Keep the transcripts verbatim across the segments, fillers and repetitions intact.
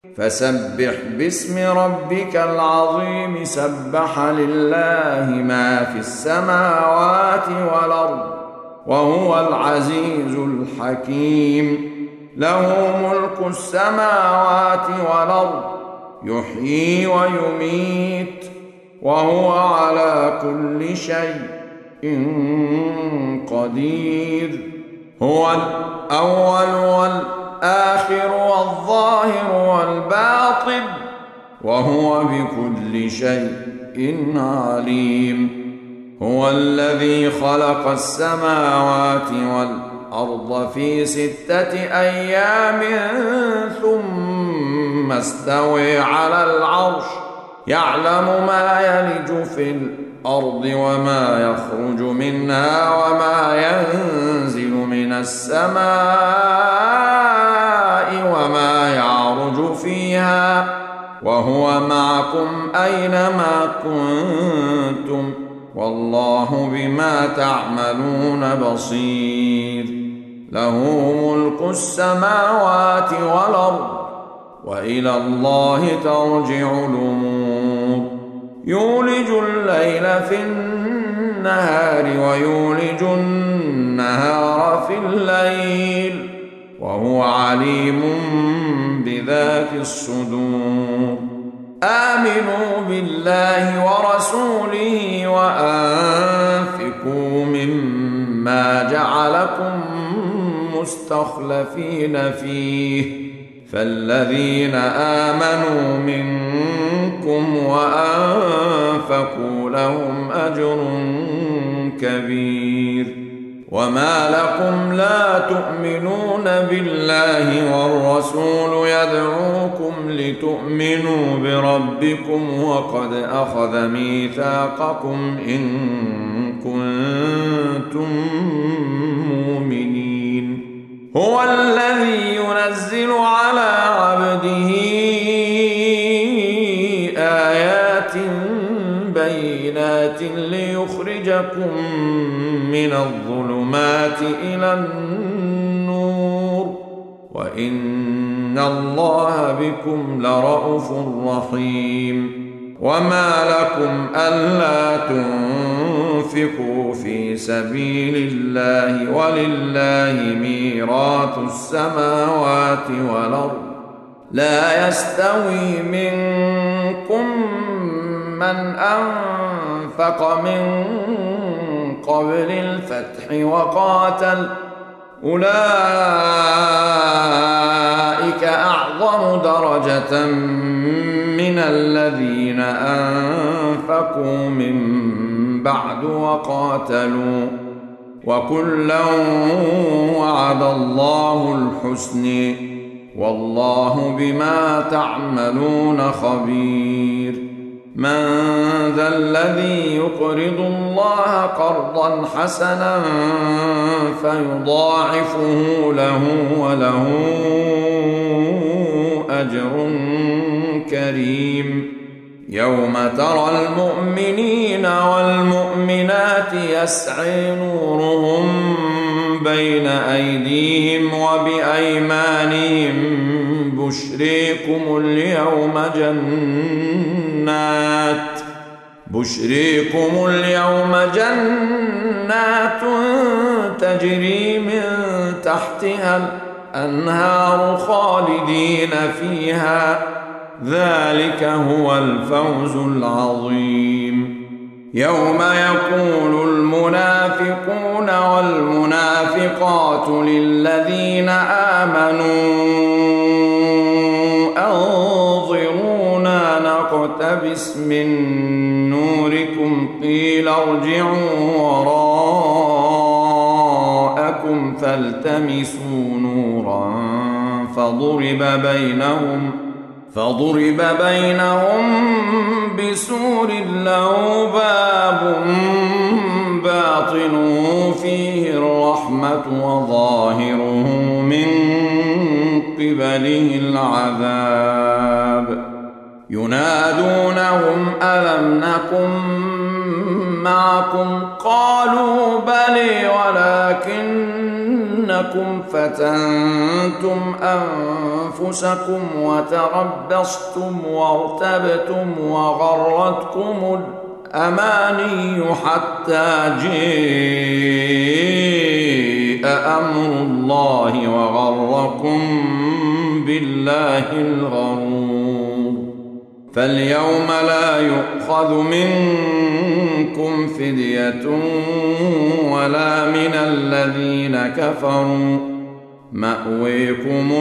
فسبح باسم ربك العظيم سبح لله ما في السماوات والأرض وهو العزيز الحكيم له ملك السماوات والأرض يحيي ويميت وهو على كل شيء قدير هو الأول والآخر والظاهر والباطن وهو بكل شيء عليم هو الذي خلق السماوات والأرض في ستة أيام ثم استوى على العرش يعلم ما يلج في الأرض وما يخرج منها وما ينزل من السماء وما يعرج فيها وهو معكم أينما كنتم والله بما تعملون بصير له ملك السماوات والأرض وإلى الله ترجع الأمور يولج الليل في النهار ويولج النهار في الليل وهو عليم بذات الصدور آمنوا بالله ورسوله وأنفقوا مما جعلكم مستخلفين فيه فالذين آمنوا منكم وأنفقوا لهم أجر كبير وما لكم لا تؤمنون بالله والرسول يدعوكم لتؤمنوا بربكم وقد أخذ ميثاقكم إن كنتم مؤمنين هو الذي ينزل على عبده آيات بينات ليخرجكم من الظلمات إلى النور وإن الله بكم لرءوف رحيم وما لكم ألا تنفقوا في سبيل الله ولله ميراث السماوات والأرض لا يستوي منكم من أنفق من قبل الفتح وقاتل أولئك أعظم درجة من الذين أنفقوا من بعد وقاتلوا وكلا وعد الله الحسن والله بما تعملون خبير من ذا الذي يقرض الله قرضا حسنا فيضاعفه له وله أجر كريم يوم ترى المؤمنين والمؤمنات يسعى نورهم بين أيديهم وبأيمانهم بشريكم اليوم جنات بشريكم اليوم جنات تجري من تحتها الأنهار خالدين فيها ذلك هو الفوز العظيم يوم يقول المنافقون والمنافقات للذين آمنوا أنظرونا نقتبس من نوركم قيل ارجعوا وراءكم فالتمسوا نورا فضرب بينهم فضرب بينهم بسور له باب باطنه فيه الرحمة وظاهره من قبله العذاب ينادونهم ألم نكن معكم قالوا بلى ولكنكم إنكم فتنتم أنفسكم وتربصتم وارتبتم وغرتكم الأماني حتى جاء أمر الله وغركم بالله الغرور. فاليوم لا يؤخذ منكم فدية ولا من الذين كفروا، مأويكم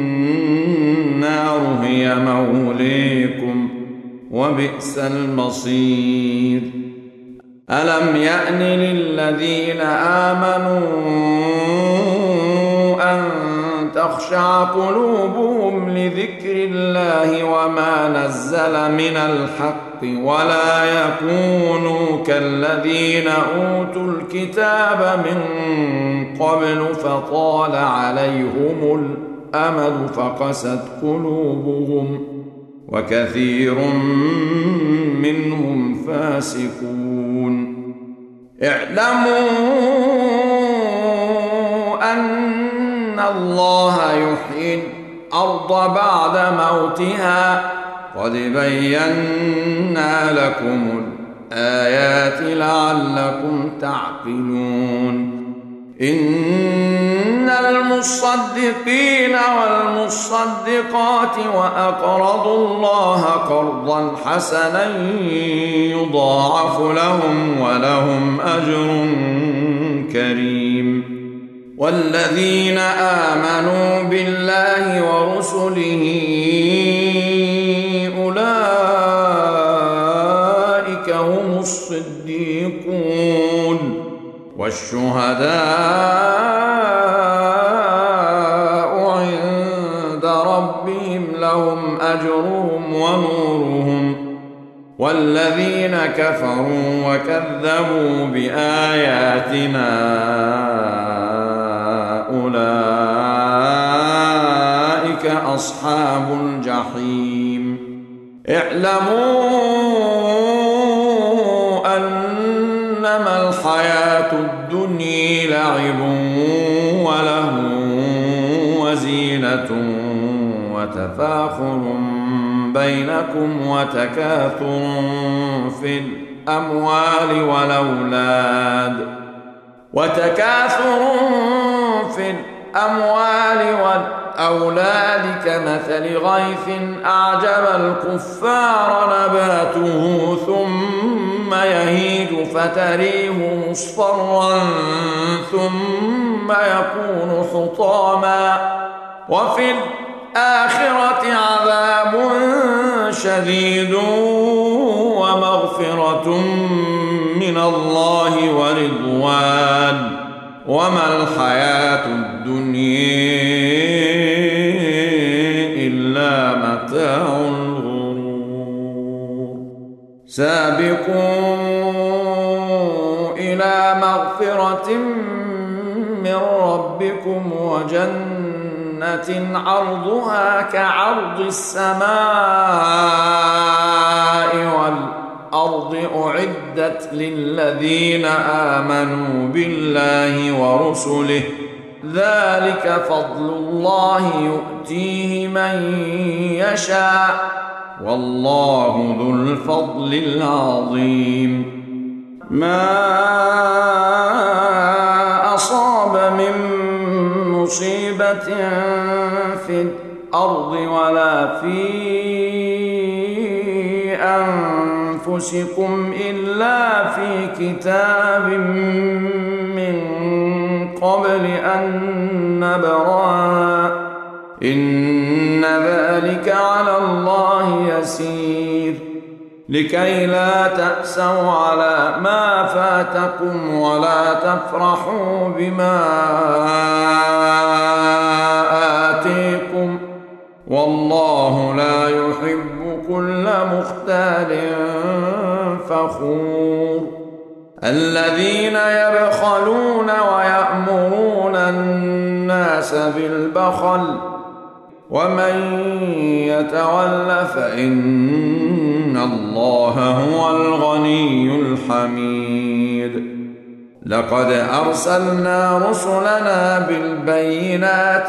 النار هي موليكم وبئس المصير. ألم يأن للذين آمنوا أن تخشع قلوبهم لذكر الله وما نزل من الحق ولا يكونوا كالذين أوتوا الكتاب من قبل فطال عليهم الأمد فقست قلوبهم وكثير منهم فاسقون. اعلموا أن الله يحيي الأرض بعد موتها قد بينا لكم الآيات لعلكم تعقلون. إن المصدقين والمصدقات وأقرضوا الله قرضا حسنا يضاعف لهم ولهم أجر كريم. والذين آمنوا بالله ورسله أولئك هم الصديقون والشهداء عند ربهم لهم أجرهم ونورهم. والذين كفروا وكذبوا بآياتنا أولئك أصحاب الجحيم. اعلموا أنما الحياة الدنيا لعب ولهو وزينة وتفاخر بينكم وتكاثر في الأموال والأولاد وتكاثر في الأموال والأولاد كمثل غيث أعجب الكفار نباته ثم يهيج فتريه مصفرا ثم يكون حطاما وفي الآخرة عذاب شديد ومغفرة من الله ورضوان وما الحياة الدنيا إلا متاع الغرور. سابقوا إلى مغفرة من ربكم وجنة عرضها كعرض السماء والأرض أعدت للذين آمنوا بالله ورسله ذلك فضل الله يؤتيه من يشاء والله ذو الفضل العظيم. ما أصاب من مصيبة في الأرض ولا في أنفسكم إلا في كتاب من قبل أن نبرأها إن ذلك على الله يسير. لكي لا تأسوا على ما فاتكم ولا تفرحوا بما آتيكم والله لا يحب كل مختال فخور. الذين يبخلون ويأمرون الناس بالبخل ومن يتول فإن الله هو الغني الحميد. لقد أرسلنا رسلنا بالبينات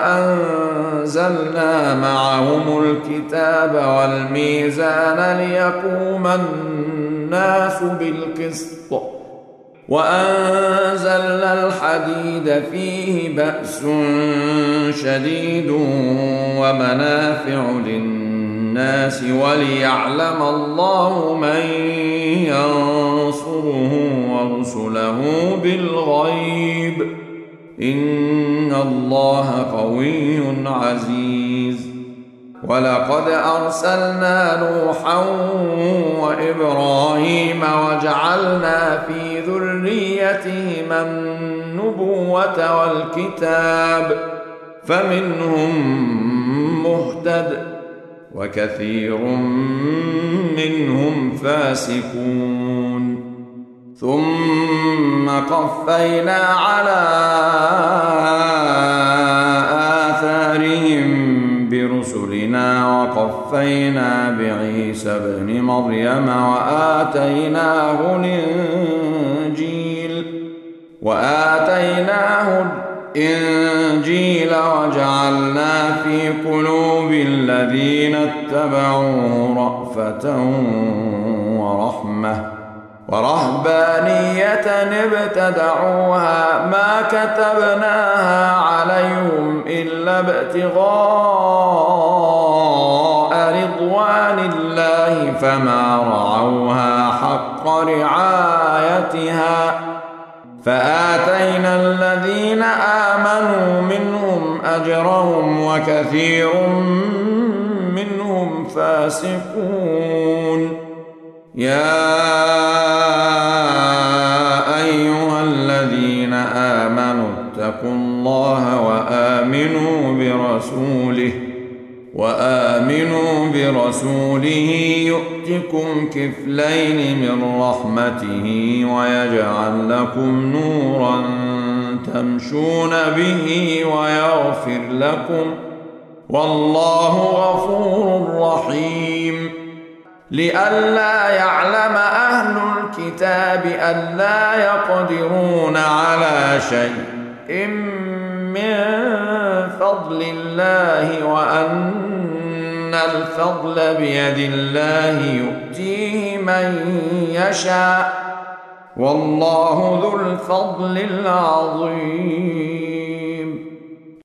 وأنزلنا معهم الكتاب والميزان ليقوم الناس بالقسط وأنزلنا الحديد فيه بأس شديد ومنافع للناس وليعلم الله من ينصره ورسله بالغيب إن الله قوي عزيز. ولقد أرسلنا نوحا وإبراهيم وجعلنا في ذريتهما النبوة والكتاب فمنهم مهتد وكثير منهم فاسقون. ثم قفينا على آثارهم برسلنا وقفينا بعيسى ابن مريم وآتيناه الإنجيل وآتيناه الإنجيل وجعلنا في قلوب الذين اتبعوه رأفة ورحمة ورهبانية ابتدعوها ما كتبناها عليهم إلا ابتغاء رضوان الله فما رعوها حق رعايتها فآتينا الذين آمنوا منهم أجرهم وكثير منهم فاسقون. يا أيها الذين آمنوا اتقوا الله وآمنوا برسوله وآمنوا برسوله يؤتكم كفلين من رحمته ويجعل لكم نورا تمشون به ويغفر لكم والله غفور رحيم. لئلا يعلم أهل الكتاب ألا يقدرون على شيء من فضل الله وأن الفضل بيد الله يؤتيه من يشاء والله ذو الفضل العظيم.